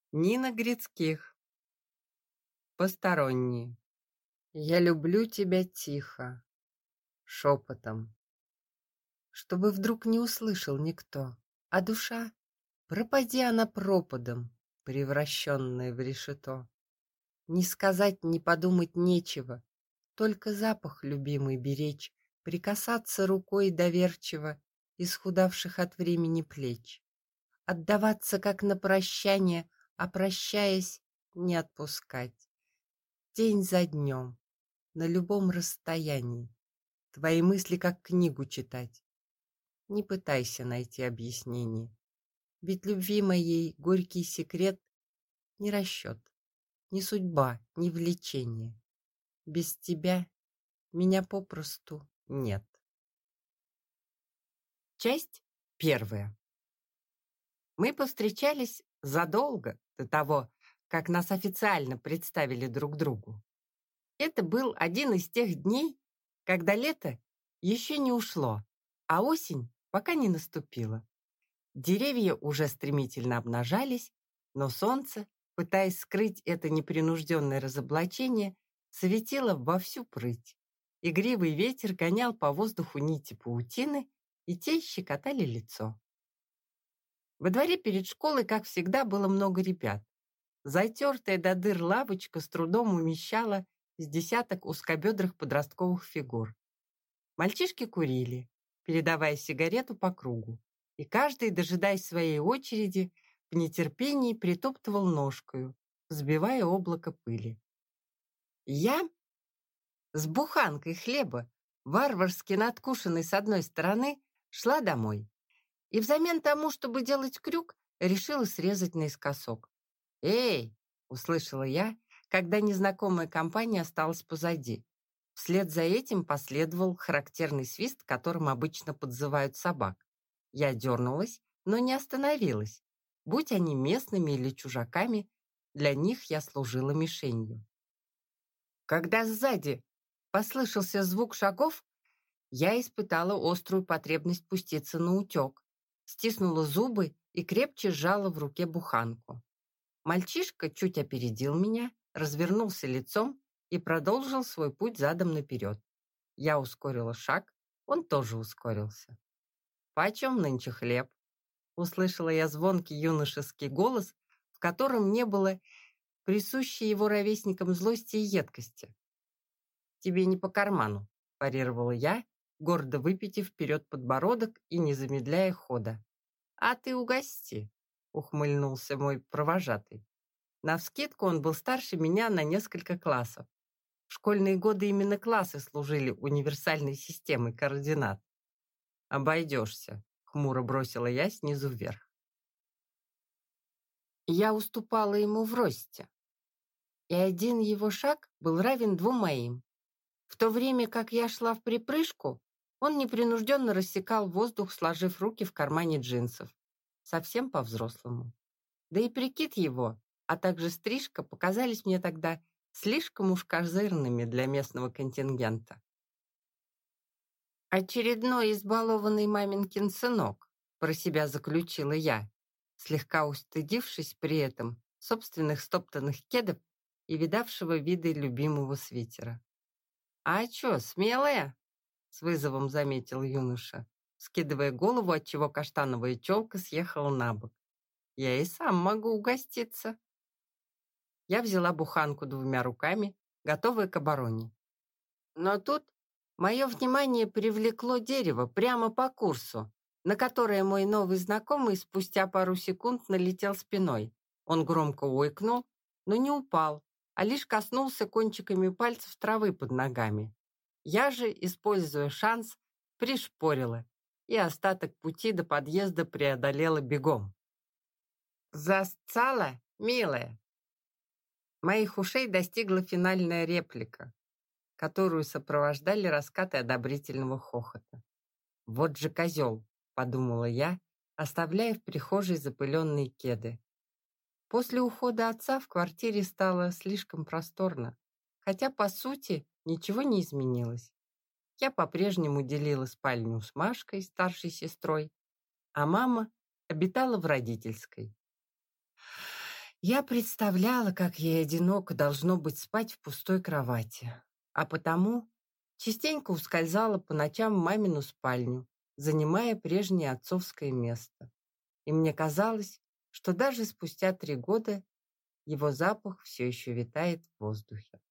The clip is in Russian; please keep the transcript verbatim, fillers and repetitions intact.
Нина Грицких. Посторонние. Я люблю тебя тихо, шепотом, чтобы вдруг не услышал никто, а душа, пропади она пропадом, превращенная в решето. Не сказать, не подумать нечего, только запах любимый беречь, прикасаться рукой доверчиво исхудавших от времени плеч, отдаваться как на прощание, а прощаясь не отпускать. День за днем, на любом расстоянии, твои мысли как книгу читать. Не пытайся найти объяснение, ведь любви моей горький секрет не расчет, не судьба, не влечение. Без тебя меня попросту нет. Часть первая. Мы повстречались задолго до того, как нас официально представили друг другу. Это был один из тех дней, когда лето еще не ушло, а осень пока не наступила. Деревья уже стремительно обнажались, но солнце, пытаясь скрыть это непринужденное разоблачение, светило во всю прыть. Игривый ветер гонял по воздуху нити паутины, и те щекотали лицо. Во дворе перед школой, как всегда, было много ребят. Затертая до дыр лавочка с трудом умещала с десяток узкобедрых подростковых фигур. Мальчишки курили, передавая сигарету по кругу, и каждый, дожидаясь своей очереди, в нетерпении притоптывал ножкою, взбивая облако пыли. Я с буханкой хлеба, варварски надкушенной с одной стороны, шла домой, и взамен тому, чтобы делать крюк, решила срезать наискосок. «Эй!» — услышала я, когда незнакомая компания осталась позади. Вслед за этим последовал характерный свист, которым обычно подзывают собак. Я дернулась, но не остановилась. Будь они местными или чужаками, для них я служила мишенью. Когда сзади послышался звук шагов, я испытала острую потребность пуститься на утек, стиснула зубы и крепче сжала в руке буханку. Мальчишка чуть опередил меня, развернулся лицом и продолжил свой путь задом наперед. Я ускорила шаг, он тоже ускорился. «Почем нынче хлеб?» — услышала я звонкий юношеский голос, в котором не было присущей его ровесникам злости и едкости. «Тебе не по карману», — парировала я, гордо выпитив вперед подбородок и не замедляя хода. «А ты угости», — ухмыльнулся мой провожатый. Навскидку он был старше меня на несколько классов. В школьные годы именно классы служили универсальной системой координат. «Обойдешься», — хмуро бросила я снизу вверх. Я уступала ему в росте, и один его шаг был равен двум моим. В то время как я шла в припрыжку, он непринужденно рассекал воздух, сложив руки в кармане джинсов. Совсем по-взрослому. Да и прикид его, а также стрижка показались мне тогда слишком уж козырными для местного контингента. «Очередной избалованный маменькин сынок», про себя заключила я, слегка устыдившись при этом собственных стоптанных кедов и видавшего виды любимого свитера. «А чё, смелая?» — с вызовом заметил юноша, скидывая голову, отчего каштановая челка съехала на бок. «Я и сам могу угоститься». Я взяла буханку двумя руками, готовая к обороне. Но тут мое внимание привлекло дерево прямо по курсу, на которое мой новый знакомый спустя пару секунд налетел спиной. Он громко ойкнул, но не упал, а лишь коснулся кончиками пальцев травы под ногами. Я же, используя шанс, пришпорила, и остаток пути до подъезда преодолела бегом. «Засцала, милая?» Моих ушей достигла финальная реплика, которую сопровождали раскаты одобрительного хохота. «Вот же козел!» — подумала я, оставляя в прихожей запыленные кеды. После ухода отца в квартире стало слишком просторно, хотя, по сути, ничего не изменилось. Я по-прежнему делила спальню с Машкой, старшей сестрой, а мама обитала в родительской. Я представляла, как ей одиноко должно быть спать в пустой кровати, а потому частенько ускользала по ночам в мамину спальню, занимая прежнее отцовское место. И мне казалось, что даже спустя три года его запах все еще витает в воздухе.